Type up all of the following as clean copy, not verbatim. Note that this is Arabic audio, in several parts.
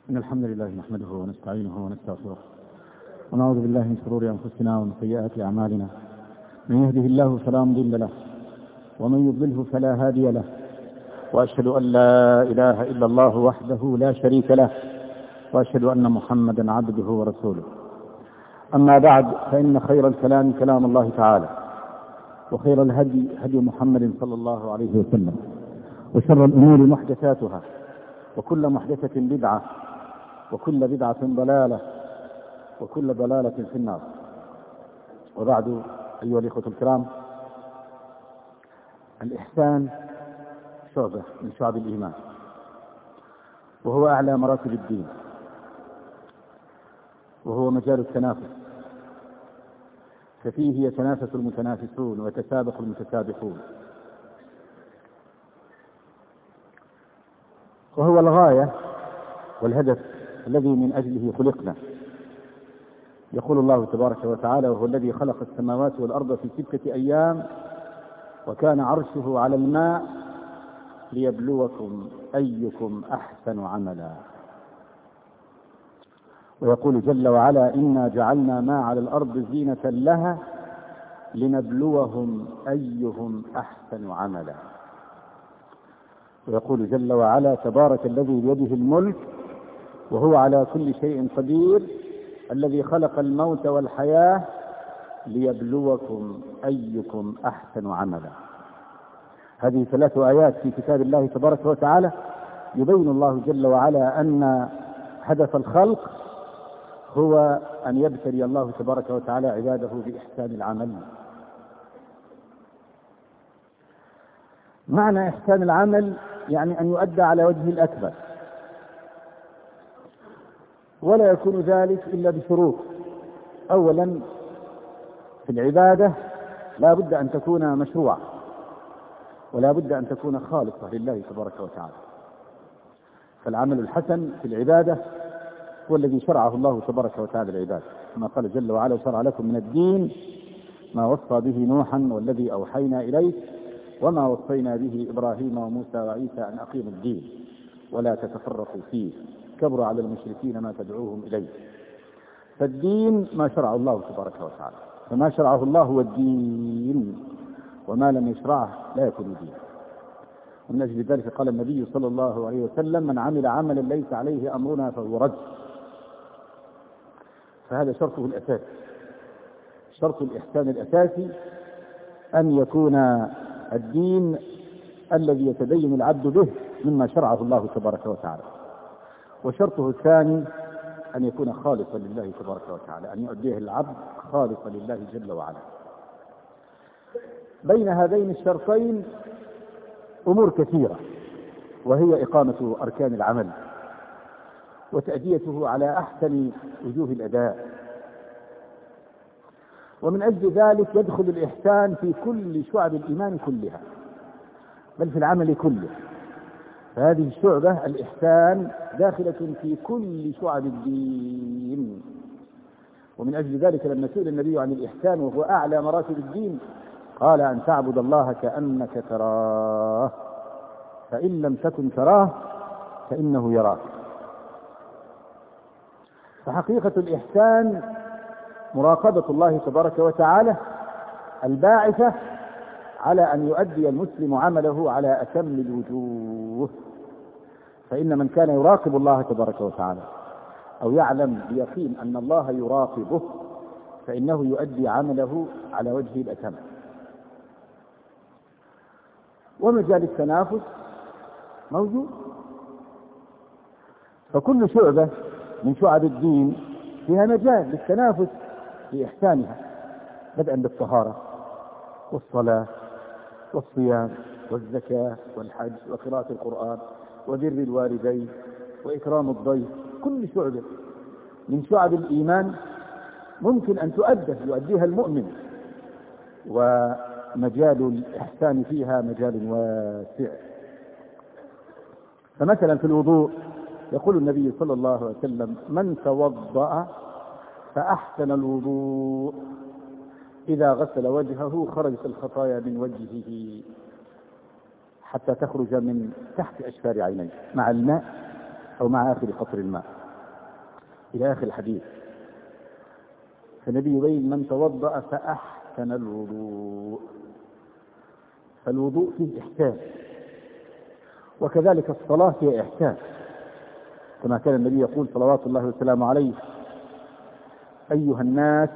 إن الحمد لله نحمده ونستعينه ونستغفره ونعوذ بالله من شرور أنفسنا ومن سيئات أعمالنا. من يهده الله فلا مضل له ومن يضلله فلا هادي له، وأشهد أن لا إله إلا الله وحده لا شريك له، وأشهد أن محمدا عبده ورسوله. أما بعد، فإن خير الكلام كلام الله تعالى، وخير الهدي هدي محمد صلى الله عليه وسلم، وشر الأمور محدثاتها، وكل محدثة بدعة، وكل بدعة ضلالة، وكل ضلالة في النار. وبعد، أيها الإخوة الكرام، الإحسان شعبة من شعب الإيمان، وهو أعلى مراتب الدين، وهو مجال التنافس، ففيه يتنافس المتنافسون ويتسابق المتسابقون، وهو الغاية والهدف الذي من أجله خلقنا. يقول الله تبارك وتعالى: وهو الذي خلق السماوات والأرض في 6 أيام وكان عرشه على الماء ليبلوكم أيكم أحسن عملا. ويقول جل وعلا: إنا جعلنا ما على الأرض زينة لها لنبلوهم أيهم أحسن عملا. ويقول جل وعلا: تبارك الذي بيده الملك وهو على كل شيء قدير الذي خلق الموت والحياة ليبلوكم أيكم أحسن عملا. هذه 3 آيات في كتاب الله تبارك وتعالى يبين الله جل وعلا أن هدف الخلق هو أن يبتلي الله تبارك وتعالى عباده بإحسان العمل. معنى إحسان العمل يعني أن يؤدى على وجه الأكبر، ولا يكون ذلك إلا بشروط. أولا، في العبادة لا بد أن تكون مشروعة، ولا بد أن تكون خالصة لله تبارك وتعالى. فالعمل الحسن في العبادة هو الذي شرعه الله تبارك وتعالى العباد، كما قال جل وعلا: وشرع لكم من الدين ما وصى به نوحا والذي أوحينا إليك وما وصينا به إبراهيم وموسى وعيسى أن أقيموا الدين ولا تتفرقوا فيه كبر على المشركين ما تدعوهم إليه. فالدين ما شرعه الله تبارك وتعالى، فما شرعه الله هو الدين، وما لم يشرعه لا يكون دين. ومن أجل ذلك قال النبي صلى الله عليه وسلم: من عمل عملا ليس عليه أمرنا فهو رد. فهذا شرطه الأساسي، شرط الإحسان الأساسي أن يكون الدين الذي يتدين العبد به مما شرعه الله تبارك وتعالى. وشرطه الثاني أن يكون خالصا لله تبارك وتعالى، أن يؤديه العبد خالصا لله جل وعلا. بين هذين الشرطين أمور كثيرة، وهي إقامة أركان العمل وتأديته على أحسن وجوه الأداء. ومن أجل ذلك يدخل الإحسان في كل شعب الإيمان كلها، بل في العمل كله. فهذه الشعبة الإحسان داخلة في كل شعب الدين. ومن أجل ذلك لما سئل النبي عن الإحسان وهو أعلى مراتب الدين قال: أن تعبد الله كأنك تراه فإن لم تكن تراه فإنه يراك. فحقيقة الإحسان مراقبة الله تبارك وتعالى الباعثة على أن يؤدي المسلم عمله على أتم الوجوه. فإن من كان يراقب الله تبارك وتعالى أو يعلم بيقين أن الله يراقبه فإنه يؤدي عمله على وجه الأتم. ومجال التنافس موجود، فكل شعبة من شعب الدين فيها مجال للتنافس في إحسانها، بدءا بالطهارة والصلاة والصيام والزكاة والحج وقراءة القرآن وبر الوالدين وإكرام الضيف. كل شعبة من شعب الإيمان ممكن أن يؤديها المؤمن، ومجال الإحسان فيها مجال واسع. فمثلا في الوضوء يقول النبي صلى الله عليه وسلم: من توضأ فأحسن الوضوء إذا غسل وجهه خرجت الخطايا من وجهه حتى تخرج من تحت أشفار عينيه مع الماء أو مع آخر قطر الماء. إلى آخر الحديث. فالنبي يبين من توضأ فأحسن الوضوء، فالوضوء فيه إحسان، وكذلك الصلاة فيها إحسان، كما كان النبي يقول صلوات الله وسلامه عليه: أيها الناس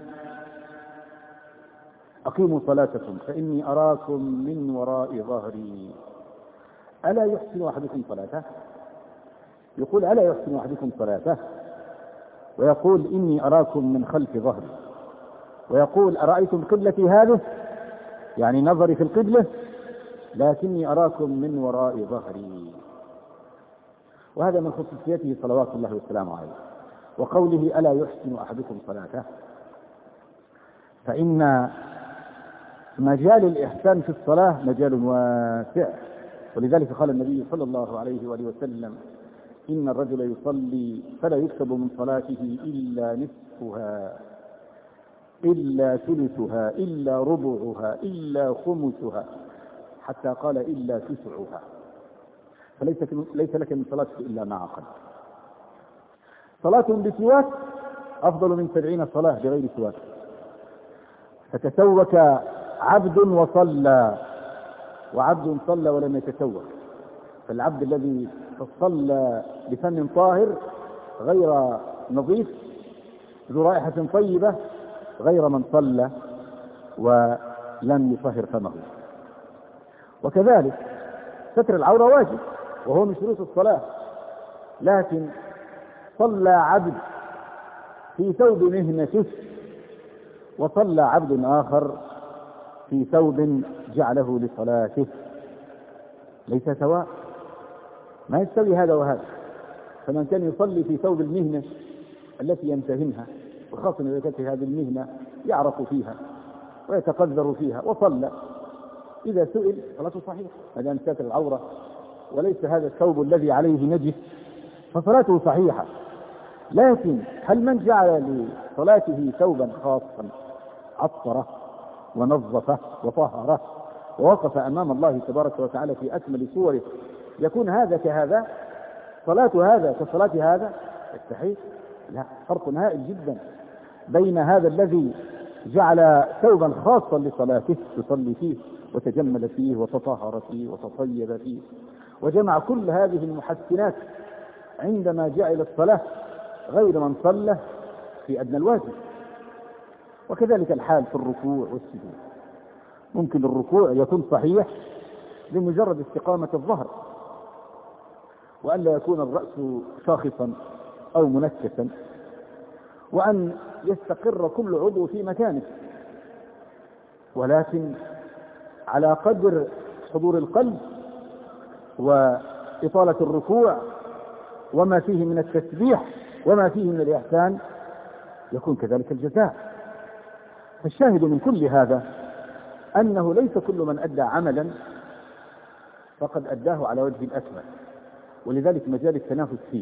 أقيموا صلاتكم فإني أراكم من وراء ظهري. ألا يحسن أحدكم صلاته؟ يقول: ألا يحسن أحدكم صلاته؟ ويقول: إني أراكم من خلف ظهري. ويقول: أرأيتم قبلتي هذه، يعني نظري في القبلة، لكني أراكم من وراء ظهري. وهذا من خصوصيته صلوات الله والسلام عليه. وقوله: ألا يحسن أحدكم صلاته، فإن مجال الإحسان في الصلاة مجال واسع. ولذلك قال النبي صلى الله عليه وآله وسلم: إن الرجل يصلي فلا يكتب من صلاته إلا نصفها، إلا ثلثها، إلا ربعها، إلا خمسها، حتى قال: إلا تسعها. فليس لك من صلاتك إلا ما عقل. صلاة بسواك أفضل من 70 صلاة بغير سواك. فتسوك عبد وصلى، وعبد صلى ولم يتسوك. فالعبد الذي صلى بفم طاهر غير نظيف ذو رائحة طيبة غير من صلى ولم يطهر فمه. وكذلك ستر العورة واجب وهو من شروط الصلاة، لكن صلى عبد في ثوب مهنته وصلى عبد آخر في ثوب جعله لصلاته، ليس سواء، ما يستوي هذا وهذا. فمن كان يصلي في ثوب المهنة التي يمتهنها، وخاصة إذا كانت هذه المهنة يعرف فيها ويتقذر فيها وصلى، إذا سئل صلاته صحيحة ما دام ساتر العورة وليس هذا الثوب الذي عليه نجس، فصلاته صحيحة. لكن هل من جعل لصلاته ثوبا خاصا عطره ونظفه وطهره ووقف أمام الله تبارك وتعالى في أكمل صوره، يكون هذا كهذا؟ صلاة هذا كصلاة هذا؟ يستحيل. لا، فرق هائل جدا بين هذا الذي جعل ثوبا خاصا لصلاته يصلي فيه وتجمل فيه وتطهر فيه وتطيب فيه وجمع كل هذه المحسنات عندما جعل الصلاة، غير من صلى في أدنى الواجب. وكذلك الحال في الركوع والسجود. ممكن الركوع يكون صحيح بمجرد استقامة الظهر، وأن لا يكون الرأس شاخصا أو منكسا، وأن يستقر كل عضو في مكانه، ولكن على قدر حضور القلب وإطالة الركوع وما فيه من التسبيح وما فيه من الإحسان يكون كذلك الجزاء. فالشاهد من كل هذا أنه ليس كل من أدى عملا فقد أداه على وجه الأكمل، ولذلك مجال التنافس فيه.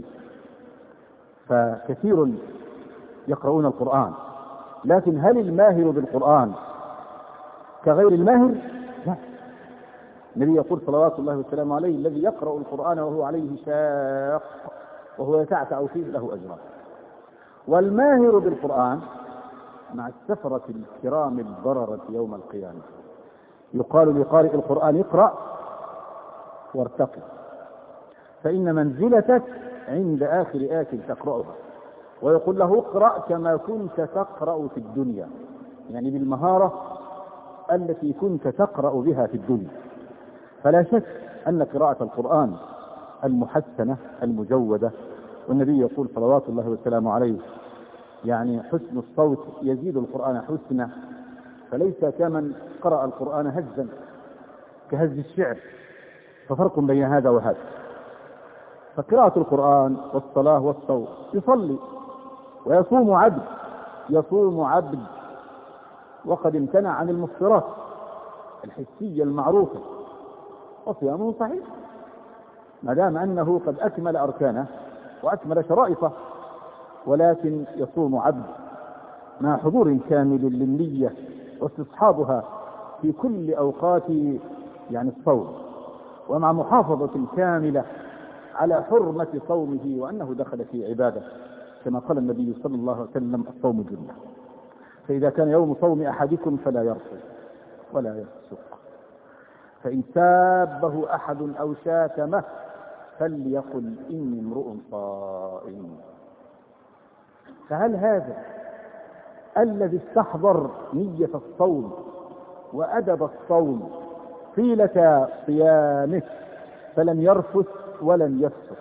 فكثير يقرؤون القرآن، لكن هل الماهر بالقرآن كغير الماهر؟ لا. النبي يقول صلوات الله والسلام عليه: الذي يقرأ القرآن وهو عليه شاق وهو يتعتع فيه له أجران. والماهر بالقرآن مع السفرة الكرام البررة يوم القيامة يقال لقارئ القرآن: اقرأ وارتقي، فإن منزلتك عند آخر آية تقرأها. ويقول له: اقرأ كما كنت تقرأ في الدنيا، يعني بالمهارة التي كنت تقرأ بها في الدنيا. فلا شك أن قراءة القرآن المحسنة المجودة، والنبي يقول صلوات الله والسلام عليه: يعني حسن الصوت يزيد القرآن حسنا، فليس كمن قرأ القرآن هزا كهز الشعر، ففرق بين هذا وهذا. فقراءة القرآن والصلاة والصوم، يصلي ويصوم عبد، يصوم عبد وقد امتنع عن المفطرات الحسية المعروفة، وصيامه صحيح ما دام أنه قد أكمل أركانه وأكمل شرائطه، ولكن يصوم عبد مع حضور كامل للنية واستصحابها في كل أوقات يعني الصوم، ومع محافظة كاملة على حرمة صومه وأنه دخل في عبادة. كما قال النبي صلى الله عليه وسلم: الصوم جنة، فإذا كان يوم صوم أحدكم فلا يرفث ولا يفسق، فإن سابه أحد أو شاتمه فليقل: إني امرؤ صائم. فهل هذا الذي استحضر نية الصوم وأدب الصوم طيلة صيامه فلم يرفث ولم يفسق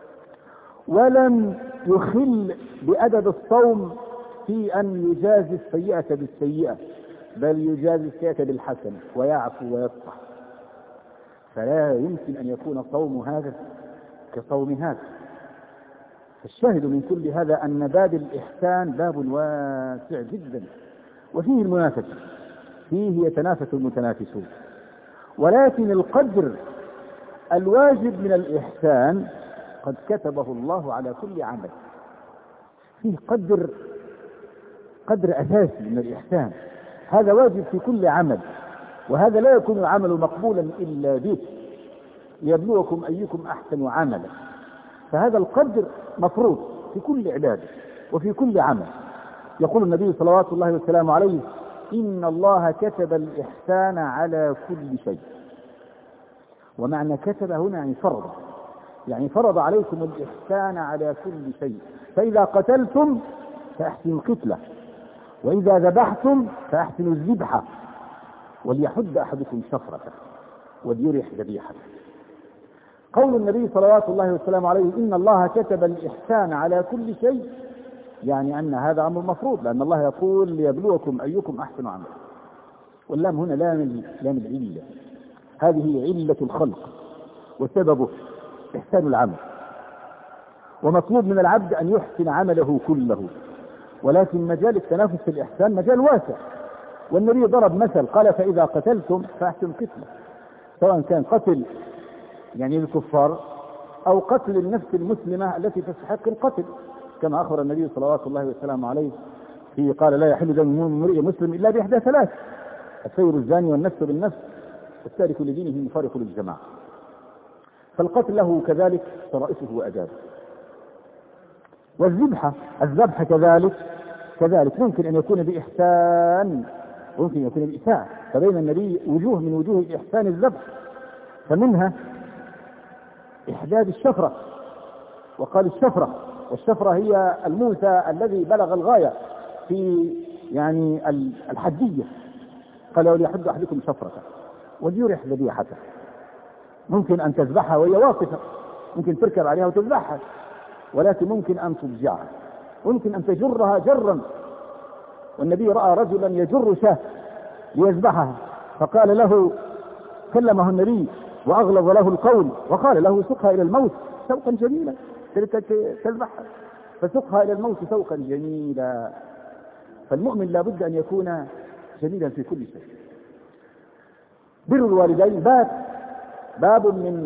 ولم يخل بأدب الصوم في أن يجازي السيئة بالسيئة، بل يجازي السيئة بالحسنة ويعفو ويصفح، فلا يمكن أن يكون صوم هذا كصوم هذا. فالشاهد من كل هذا أن باب الإحسان باب واسع جدا، وفيه المنافسة، فيه يتنافس المتنافسون، ولكن القدر الواجب من الإحسان قد كتبه الله على كل عمل. فيه قدر أساسي من الإحسان، هذا واجب في كل عمل، وهذا لا يكون العمل مقبولا إلا به، ليبلوكم أيكم أحسن عملا. فهذا القدر مفروض في كل عبادة وفي كل عمل. يقول النبي صلوات الله وسلامه عليه: إن الله كتب الإحسان على كل شيء. ومعنى كتب هنا يعني فرض عليكم الإحسان على كل شيء. فإذا قتلتم فأحسنوا القتلة، وإذا ذبحتم فأحسنوا الذبحة، وليحد أحدكم شفرته وليرح ذبيحته. قول النبي صلوات الله وسلامه عليه: إن الله كتب الإحسان على كل شيء، يعني أن هذا أمر مفروض، لأن الله يقول: ليبلوكم أيكم أحسن عملا. واللام هنا لام العلة، هذه علة الخلق وسببه إحسان العمل، ومطلوب من العبد أن يحسن عمله كله، ولكن مجال التنافس في الإحسان مجال واسع. والنبي ضرب مثل قال: فإذا قتلتم فأحسنوا القتلة، سواء كان قتل يعني الكفار أو قتل النفس المسلمة التي تستحق القتل، كما أخبر النبي صلوات الله وسلامه عليه في قال: لا يحل دم امرئ مسلم إلا بإحدى ثلاث: السير الزاني والنفس بالنفس والتارك لدينه المفارق للجماعة. فالقتل له كذلك شرائطه وأدابه. والذبح كذلك ممكن أن يكون بإحسان وممكن أن يكون بإساءة، فبين النبي وجوه من وجوه الإحسان الذبح، فمنها إحداد الشفرة، وقال الشفرة، والشفرة هي الموسى الذي بلغ الغاية في يعني الحدية، قال: وليحد أحدكم شفرته وليرح ذبيحته. ممكن أن تذبحها وهي واقفة، ممكن تركب عليها وتذبحها، ولكن ممكن أن تضجعها، ممكن أن تجرها جرا. والنبي رأى رجلا يجر شاة ليذبحها، فقال له، كلمه النبي وأغلظ له القول وقال له: سقها إلى الموت سوقا جميلا، تذبحها فسقها إلى الموت سوقا جميلا. فالمؤمن لا بد أن يكون جميلا في كل شيء. بر الوالدين باب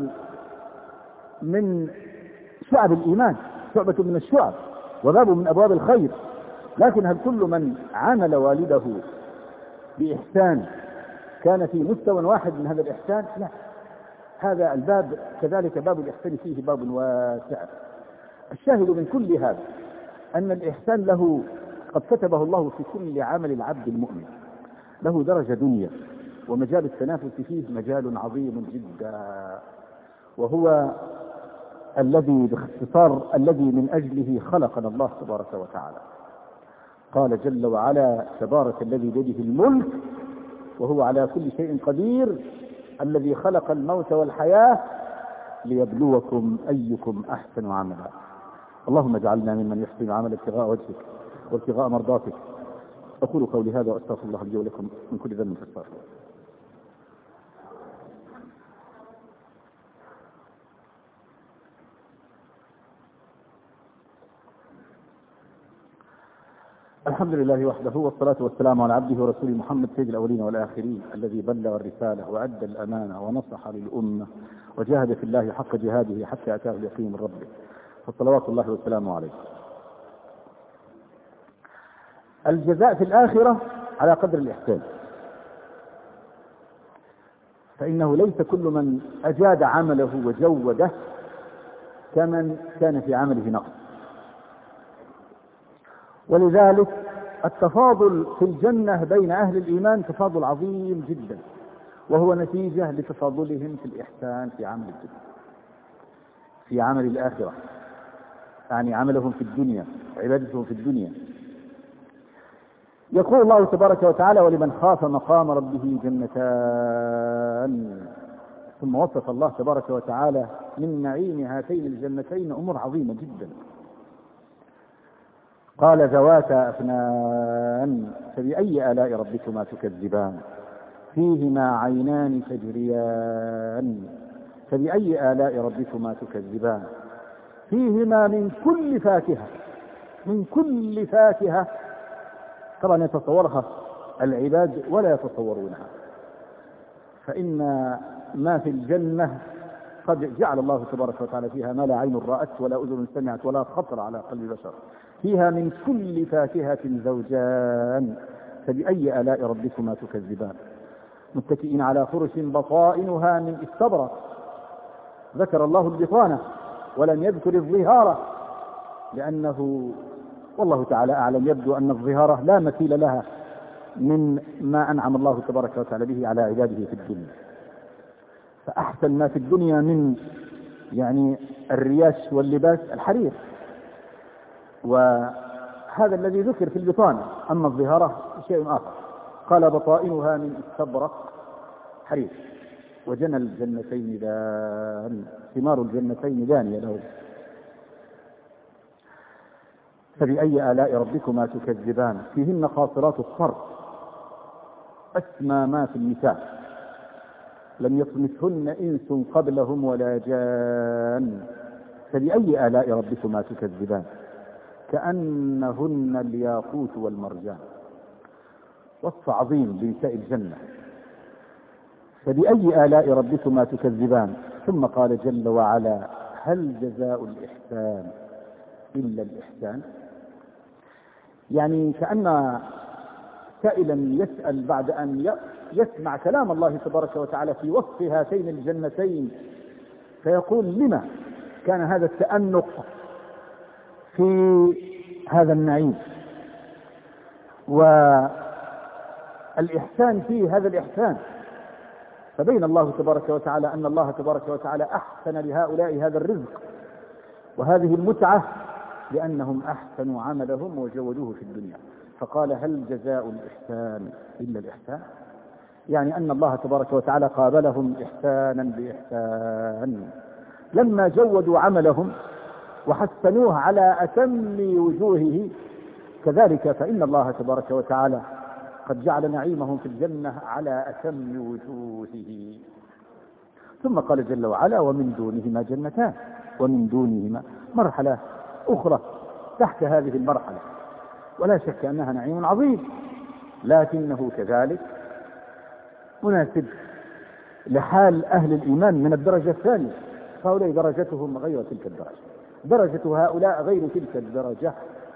من شعب الإيمان، شعبة من الشعب، وباب من أبواب الخير. لكن هل كل من عامل والده بإحسان كان في مستوى واحد من هذا الإحسان؟ لا، هذا الباب كذلك باب الإحسان فيه باب واسع. الشاهد من كل هذا أن الإحسان له قد كتبه الله في كل عمل العبد المؤمن، له درجة دنيا، ومجال التنافس فيه مجال عظيم جدا، وهو الذي باختصار الذي من أجله خلقنا الله تبارك وتعالى. قال جل وعلا: تبارك الذي بيده الملك وهو على كل شيء قدير، الذي خلق الموت والحياة ليبلوكم أيكم أحسن عملا. اللهم اجعلنا ممن يحسن عمل ابتغاء وجهك وابتغاء مرضاتك. أقول قولي هذا وأستغفر الله لي ولكم من كل ذنب فاستغفروه. الحمد لله وحده، والصلاة والسلام على عبده ورسوله محمد سيد الأولين والآخرين، الذي بلغ الرسالة وأدى الأمانة ونصح للأمة وجاهد في الله حق جهاده حتى أتاه اليقين من ربه، فصلوات الله وسلامه عليه. الجزاء في الآخرة على قدر الإحسان، فإنه ليس كل من أجاد عمله وجوده كمن كان في عمله نقص. ولذلك التفاضل في الجنة بين أهل الإيمان تفاضل عظيم جدا، وهو نتيجة لتفاضلهم في الإحسان في عمل الدنيا، في عمل الآخرة، يعني عملهم في الدنيا، عبادتهم في الدنيا. يقول الله تبارك وتعالى: ولمن خاف مقام ربه جنتان. ثم وصف الله تبارك وتعالى من نعيم هاتين الجنتين أمور عظيمة جدا. قال: ذواتا أفنان فبأي آلاء ربكما تكذبان فيهما عينان تجريان فبأي آلاء ربكما تكذبان فيهما من كل فاكهة، من كل فاكهة. طبعا يتصورها العباد ولا يتصورونها، فإن ما في الجنة قد جعل الله تبارك وتعالى فيها ما لا عين رأت ولا أذن سمعت ولا خطر على قلب بشر. فيها من كل فاكهة زوجان فبأي آلاء ربكما تكذبان متكئين على فرش بطائنها من استبرق. ذكر الله البطانة ولم يذكر الظهارة، لأنه والله تعالى أعلم يبدو أن الظهارة لا مثيل لها من ما أنعم الله تبارك وتعالى به على عباده في الدنيا. فأحسن ما في الدنيا من يعني الرياش واللباس الحرير، وهذا الذي ذكر في البطانة. أما الظهارة شيء آخر. قال: بطائنها من استبرق حرير وجنى الجنتين دان، ثمار الجنتين دانية له. فبأي آلاء ربكما تكذبان فيهن قاصرات الطرف أسمى ما في النساء لم يطمثهن إنس قبلهم ولا جان فبأي آلاء ربكما تكذبان كأنهن الياقوت والمرجان. وصف عظيم بنساء الجنة. فبأي آلاء ربكما تكذبان. ثم قال جل وعلا: هل جزاء الإحسان إلا الإحسان؟ يعني كأن سائلا يسأل بعد أن يسمع كلام الله تبارك وتعالى في وصف هاتين الجنتين، فيقول: لما كان هذا التأنق في هذا النعيم والإحسان فيه هذا الإحسان؟ فبين الله تبارك وتعالى أن الله تبارك وتعالى أحسن لهؤلاء هذا الرزق وهذه المتعة لأنهم أحسنوا عملهم وجودوه في الدنيا. فقال: هل جزاء الإحسان إلا الإحسان؟ يعني أن الله تبارك وتعالى قابلهم إحسانا بإحسان لما جودوا عملهم وحسنوه على أتم وجوهه. كذلك فإن الله تبارك وتعالى قد جعل نعيمهم في الجنة على أتم وجوهه. ثم قال جل وعلا: ومن دونهما جنتان. ومن دونهما مرحلة أخرى تحت هذه المرحلة، ولا شك أنها نعيم عظيم، لكنه كذلك مناسب لحال أهل الإيمان من الدرجة الثانية. فهؤلاء درجتهم غير تلك الدرجة، درجة هؤلاء غير تلك الدرجة.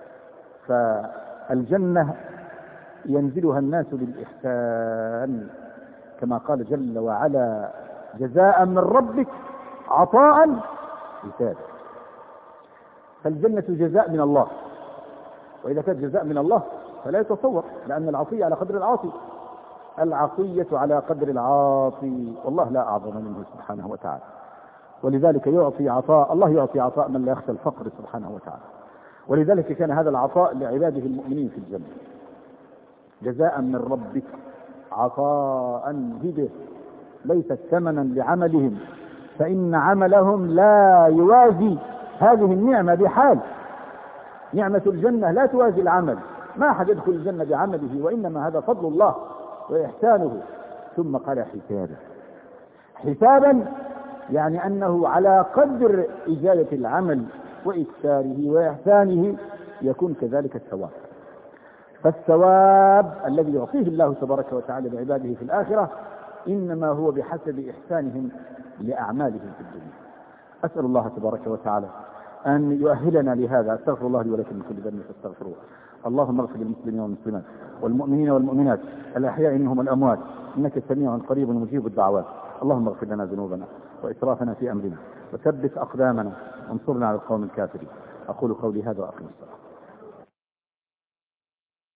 فالجنة ينزلها الناس بالإحسان كما قال جل وعلا: جزاء من ربك عطاء حسابا. فالجنة جزاء من الله، وإذا كانت جزاء من الله فلا يتصور، لأن العطية على قدر العاطي، العطية على قدر العاطي، والله لا أعظم منه سبحانه وتعالى. ولذلك يعطي عطاء، الله يعطي عطاء من لا يخشى الفقر سبحانه وتعالى. ولذلك كان هذا العطاء لعباده المؤمنين في الجنة. جزاء من ربك عطاء هبه، ليست ثمنا لعملهم، فإن عملهم لا يوازي هذه النعمة بحال. نعمة الجنة لا توازي العمل، ما أحد يدخل الجنة بعمله، وإنما هذا فضل الله وإحسانه. ثم قال: حسابا. حسابا يعني أنه على قدر إجابة العمل وإكثاره وإحسانه يكون كذلك الثواب. فالثواب الذي يعطيه الله تبارك وتعالى لعباده في الآخرة إنما هو بحسب إحسانهم لأعمالهم في الدنيا. أسأل الله تبارك وتعالى أن يؤهلنا لهذا. أستغفر الله لي ولكم من كل ذنب فاستغفروه. اللهم اغفر للمسلمين والمسلمات والمؤمنين والمؤمنات الأحياء منهم والأموات، إنك سميع قريب مجيب الدعوات. اللهم اغفر لنا ذنوبنا وإسرافنا في أمرنا وثبت أقدامنا وانصرنا على القوم الكافرين. أقول قولي هذا وأقم الصلاة.